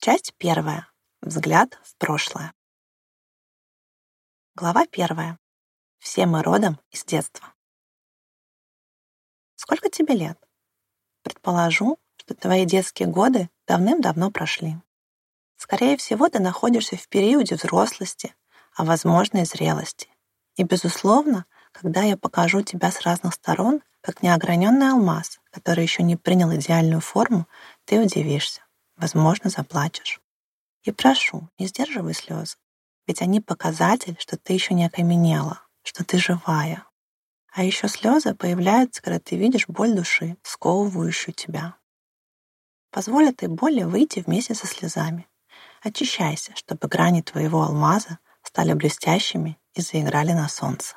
Часть первая. Взгляд в прошлое. Глава первая. Все мы родом из детства. Сколько тебе лет? Предположу, что твои детские годы давным-давно прошли. Скорее всего, ты находишься в периоде взрослости, а возможно и зрелости. И, безусловно, когда я покажу тебя с разных сторон, как неограненный алмаз, который еще не принял идеальную форму, ты удивишься, возможно, заплачешь. И прошу, не сдерживай слезы, ведь они показатель, что ты еще не окаменела, что ты живая. А еще слезы появляются, когда ты видишь боль души, сковывающую тебя. Позволь этой боли выйти вместе со слезами. Очищайся, чтобы грани твоего алмаза стали блестящими и заиграли на солнце.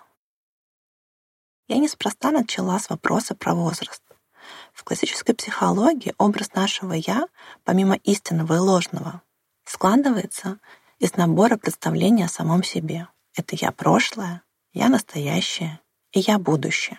Я неспроста начала с вопроса про возраст. В классической психологии образ нашего «я», помимо истинного и ложного, складывается из набора представлений о самом себе. Это я прошлое, я настоящее и я будущее.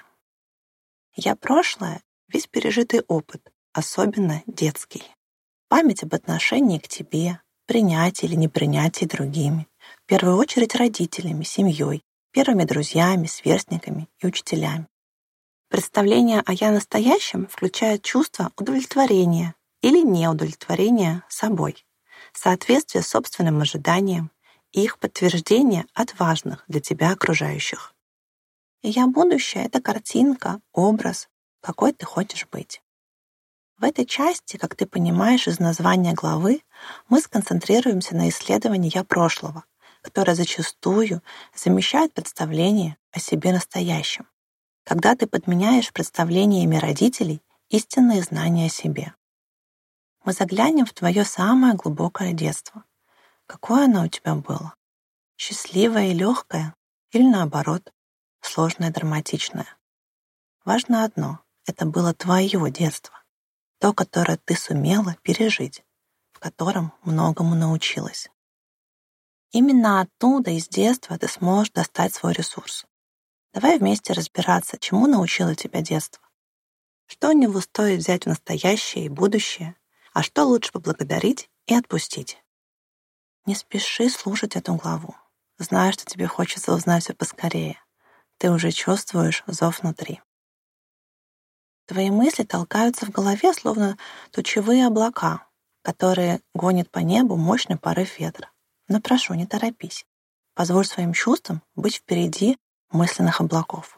Я прошлое — весь пережитый опыт, особенно детский. Память об отношении к тебе, принятии или непринятии другими, в первую очередь родителями, семьей, первыми друзьями, сверстниками и учителями. Представление о «я настоящем» включает чувство удовлетворения или неудовлетворения собой, соответствие собственным ожиданиям и их подтверждение от важных для тебя окружающих. И «я будущее» — это картинка, образ, какой ты хочешь быть. В этой части, как ты понимаешь из названия главы, мы сконцентрируемся на исследовании «я прошлого», которое зачастую замещает представление о себе настоящем, когда ты подменяешь представлениями родителей истинные знания о себе. Мы заглянем в твое самое глубокое детство. Какое оно у тебя было? Счастливое и легкое? Или наоборот, сложное и драматичное? Важно одно — это было твое детство, то, которое ты сумела пережить, в котором многому научилась. Именно оттуда, из детства, ты сможешь достать свой ресурс. Давай вместе разбираться, чему научило тебя детство. Что у него стоит взять в настоящее и будущее, а что лучше поблагодарить и отпустить. Не спеши слушать эту главу. Знаю, что тебе хочется узнать все поскорее. Ты уже чувствуешь зов внутри. Твои мысли толкаются в голове, словно тучевые облака, которые гонят по небу мощный порыв ветра. Но прошу, не торопись. Позволь своим чувствам быть впереди мысленных облаков.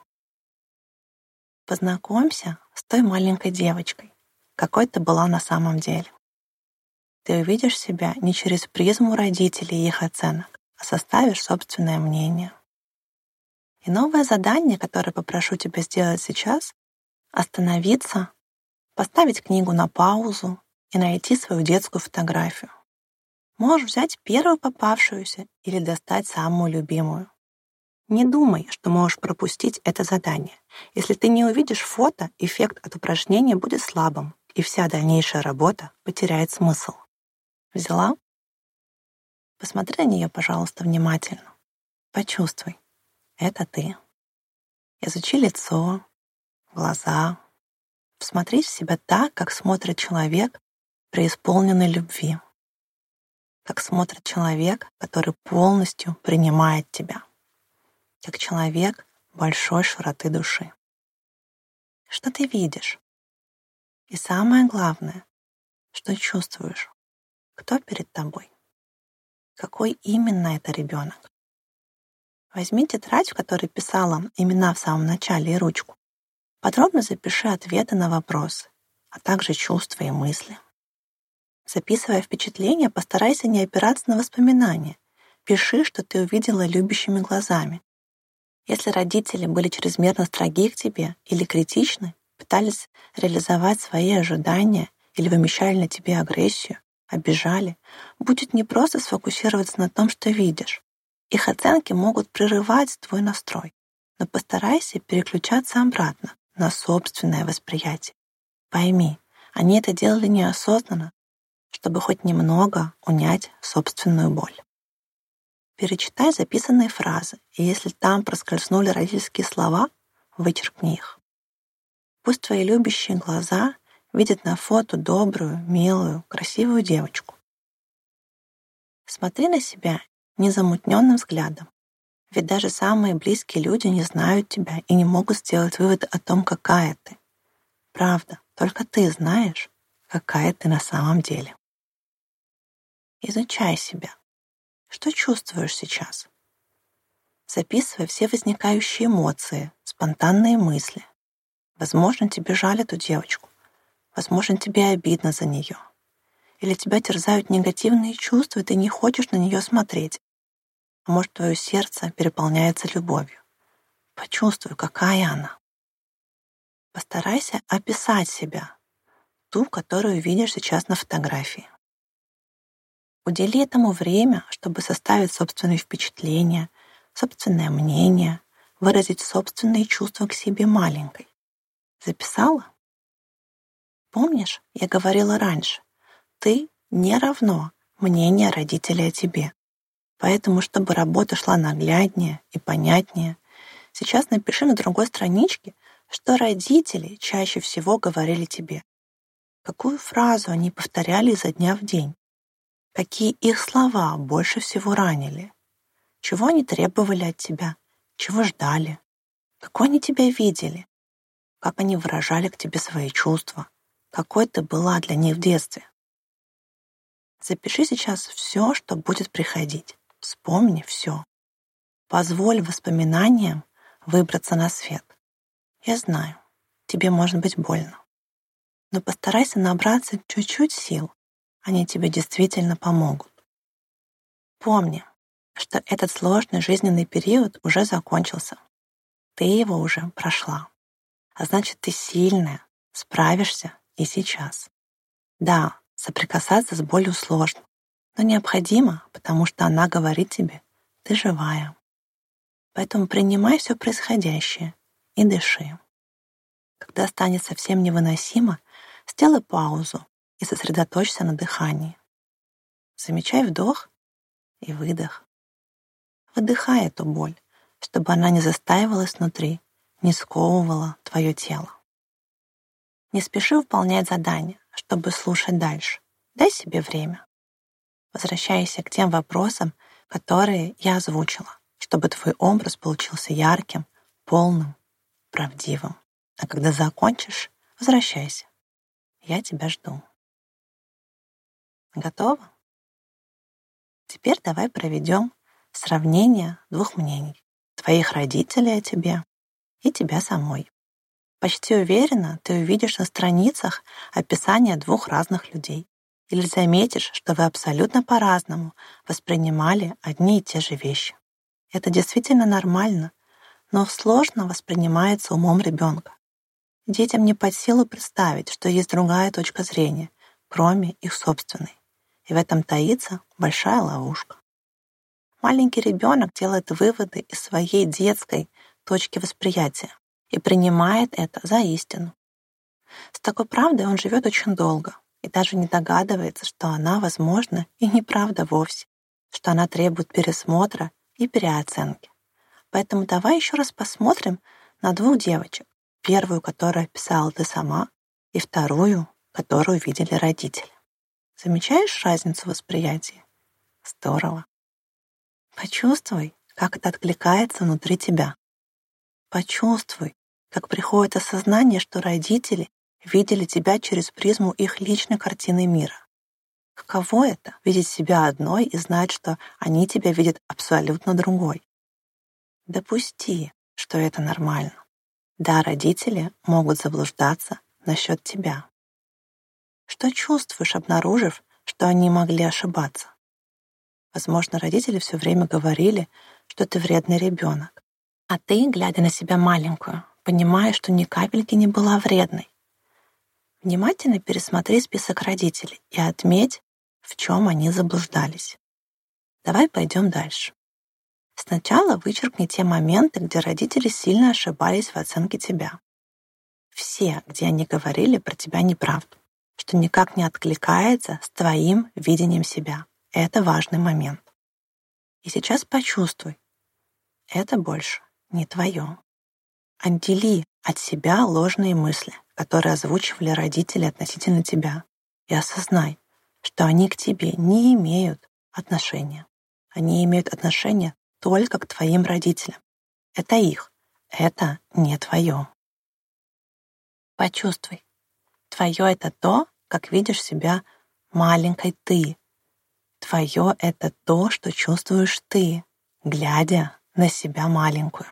Познакомься с той маленькой девочкой, какой ты была на самом деле. Ты увидишь себя не через призму родителей и их оценок, а составишь собственное мнение. И новое задание, которое попрошу тебя сделать сейчас — остановиться, поставить книгу на паузу и найти свою детскую фотографию. Можешь взять первую попавшуюся или достать самую любимую. Не думай, что можешь пропустить это задание. Если ты не увидишь фото, эффект от упражнения будет слабым, и вся дальнейшая работа потеряет смысл. Взяла? Посмотри на нее, пожалуйста, внимательно. Почувствуй. Это ты. Изучи лицо, глаза. Всмотрись в себя так, как смотрит человек, преисполненный любви. Как смотрит человек, который полностью принимает тебя. Как человек большой широты души. Что ты видишь? И самое главное, что чувствуешь? Кто перед тобой? Какой именно это ребенок? Возьми тетрадь, в которой писала имена в самом начале, и ручку. Подробно запиши ответы на вопросы, а также чувства и мысли. Записывая впечатления, постарайся не опираться на воспоминания. Пиши, что ты увидела любящими глазами. Если родители были чрезмерно строги к тебе или критичны, пытались реализовать свои ожидания или вымещали на тебе агрессию, обижали, будет непросто сфокусироваться на том, что видишь. Их оценки могут прерывать твой настрой, но постарайся переключаться обратно на собственное восприятие. Пойми, они это делали неосознанно, чтобы хоть немного унять собственную боль. Перечитай записанные фразы, и если там проскользнули родительские слова, вычеркни их. Пусть твои любящие глаза видят на фото добрую, милую, красивую девочку. Смотри на себя незамутненным взглядом. Ведь даже самые близкие люди не знают тебя и не могут сделать вывод о том, какая ты. Правда, только ты знаешь, какая ты на самом деле. Изучай себя. Что чувствуешь сейчас? Записывай все возникающие эмоции, спонтанные мысли. Возможно, тебе жаль эту девочку. Возможно, тебе обидно за нее. Или тебя терзают негативные чувства, и ты не хочешь на нее смотреть. А может, твое сердце переполняется любовью. Почувствуй, какая она. Постарайся описать себя, ту, которую видишь сейчас на фотографии. Удели этому время, чтобы составить собственные впечатления, собственное мнение, выразить собственные чувства к себе маленькой. Записала? Помнишь, я говорила раньше, ты не равно мнение родителей о тебе. Поэтому, чтобы работа шла нагляднее и понятнее, сейчас напиши на другой страничке, что родители чаще всего говорили тебе. Какую фразу они повторяли изо дня в день? Какие их слова больше всего ранили? Чего они требовали от тебя? Чего ждали? Какой они тебя видели? Как они выражали к тебе свои чувства? Какой ты была для них в детстве? Запиши сейчас все, что будет приходить. Вспомни все. Позволь воспоминаниям выбраться на свет. Я знаю, тебе может быть больно. Но постарайся набраться чуть-чуть сил. Они тебе действительно помогут. Помни, что этот сложный жизненный период уже закончился. Ты его уже прошла. А значит, ты сильная, справишься и сейчас. Да, соприкасаться с болью сложно, но необходимо, потому что она говорит тебе, ты живая. Поэтому принимай все происходящее и дыши. Когда станет совсем невыносимо, сделай паузу и сосредоточься на дыхании. Замечай вдох и выдох. Выдыхай эту боль, чтобы она не застаивалась внутри, не сковывала твое тело. Не спеши выполнять задание, чтобы слушать дальше. Дай себе время. Возвращайся к тем вопросам, которые я озвучила, чтобы твой образ получился ярким, полным, правдивым. А когда закончишь, возвращайся. Я тебя жду. Готова? Теперь давай проведем сравнение двух мнений. Твоих родителей о тебе и тебя самой. Почти уверена, ты увидишь на страницах описание двух разных людей. Или заметишь, что вы абсолютно по-разному воспринимали одни и те же вещи. Это действительно нормально, но сложно воспринимается умом ребенка. Детям не под силу представить, что есть другая точка зрения, кроме их собственной. И в этом таится большая ловушка. Маленький ребенок делает выводы из своей детской точки восприятия и принимает это за истину. С такой правдой он живет очень долго и даже не догадывается, что она, возможно, и неправда вовсе, что она требует пересмотра и переоценки. Поэтому давай еще раз посмотрим на двух девочек. Первую, которую описала ты сама, и вторую, которую видели родители. Замечаешь разницу восприятия? Здорово. Почувствуй, как это откликается внутри тебя. Почувствуй, как приходит осознание, что родители видели тебя через призму их личной картины мира. Каково это — видеть себя одной и знать, что они тебя видят абсолютно другой? Допусти, что это нормально. Да, родители могут заблуждаться насчет тебя. Что чувствуешь, обнаружив, что они могли ошибаться? Возможно, родители все время говорили, что ты вредный ребенок. А ты, глядя на себя маленькую, понимаешь, что ни капельки не была вредной. Внимательно пересмотри список родителей и отметь, в чем они заблуждались. Давай пойдем дальше. Сначала вычеркни те моменты, где родители сильно ошибались в оценке тебя. Все, где они говорили про тебя неправду, что никак не откликается с твоим видением себя. Это важный момент. И сейчас почувствуй, это больше не твое. Отдели от себя ложные мысли, которые озвучивали родители относительно тебя, и осознай, что они к тебе не имеют отношения. Они имеют отношение только к твоим родителям. Это их, это не твое. Почувствуй. Твое — это то, как видишь себя маленькой ты. Твое — это то, что чувствуешь ты, глядя на себя маленькую.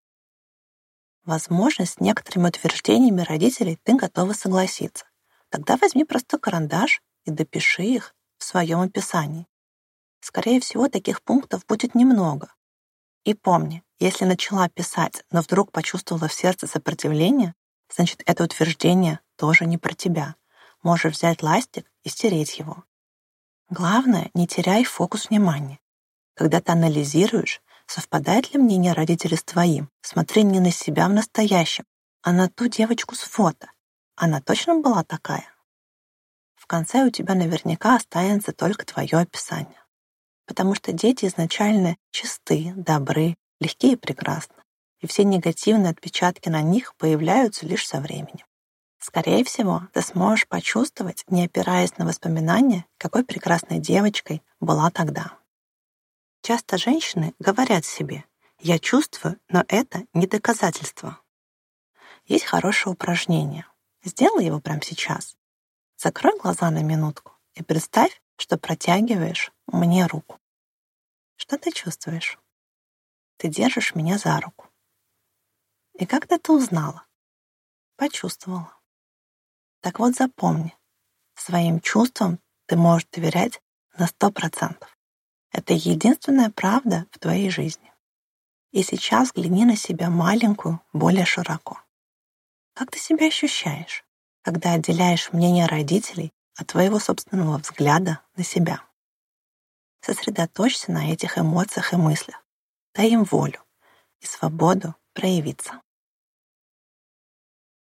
Возможно, с некоторыми утверждениями родителей ты готова согласиться. Тогда возьми простой карандаш и допиши их в своем описании. Скорее всего, таких пунктов будет немного. И помни, если начала писать, но вдруг почувствовала в сердце сопротивление, значит, это утверждение тоже не про тебя. Можешь взять ластик и стереть его. Главное, не теряй фокус внимания. Когда ты анализируешь, совпадает ли мнение родителей с твоим, смотри не на себя в настоящем, а на ту девочку с фото. Она точно была такая? В конце у тебя наверняка останется только твое описание. Потому что дети изначально чисты, добры, легкие и прекрасны. И все негативные отпечатки на них появляются лишь со временем. Скорее всего, ты сможешь почувствовать, не опираясь на воспоминания, какой прекрасной девочкой была тогда. Часто женщины говорят себе: «Я чувствую, но это не доказательство». Есть хорошее упражнение. Сделай его прямо сейчас. Закрой глаза на минутку и представь, что протягиваешь мне руку. Что ты чувствуешь? Ты держишь меня за руку. И как ты это узнала? Почувствовала. Так вот запомни, своим чувствам ты можешь доверять на 100%. Это единственная правда в твоей жизни. И сейчас взгляни на себя маленькую, более широко. Как ты себя ощущаешь, когда отделяешь мнение родителей от твоего собственного взгляда на себя? Сосредоточься на этих эмоциях и мыслях. Дай им волю и свободу проявиться.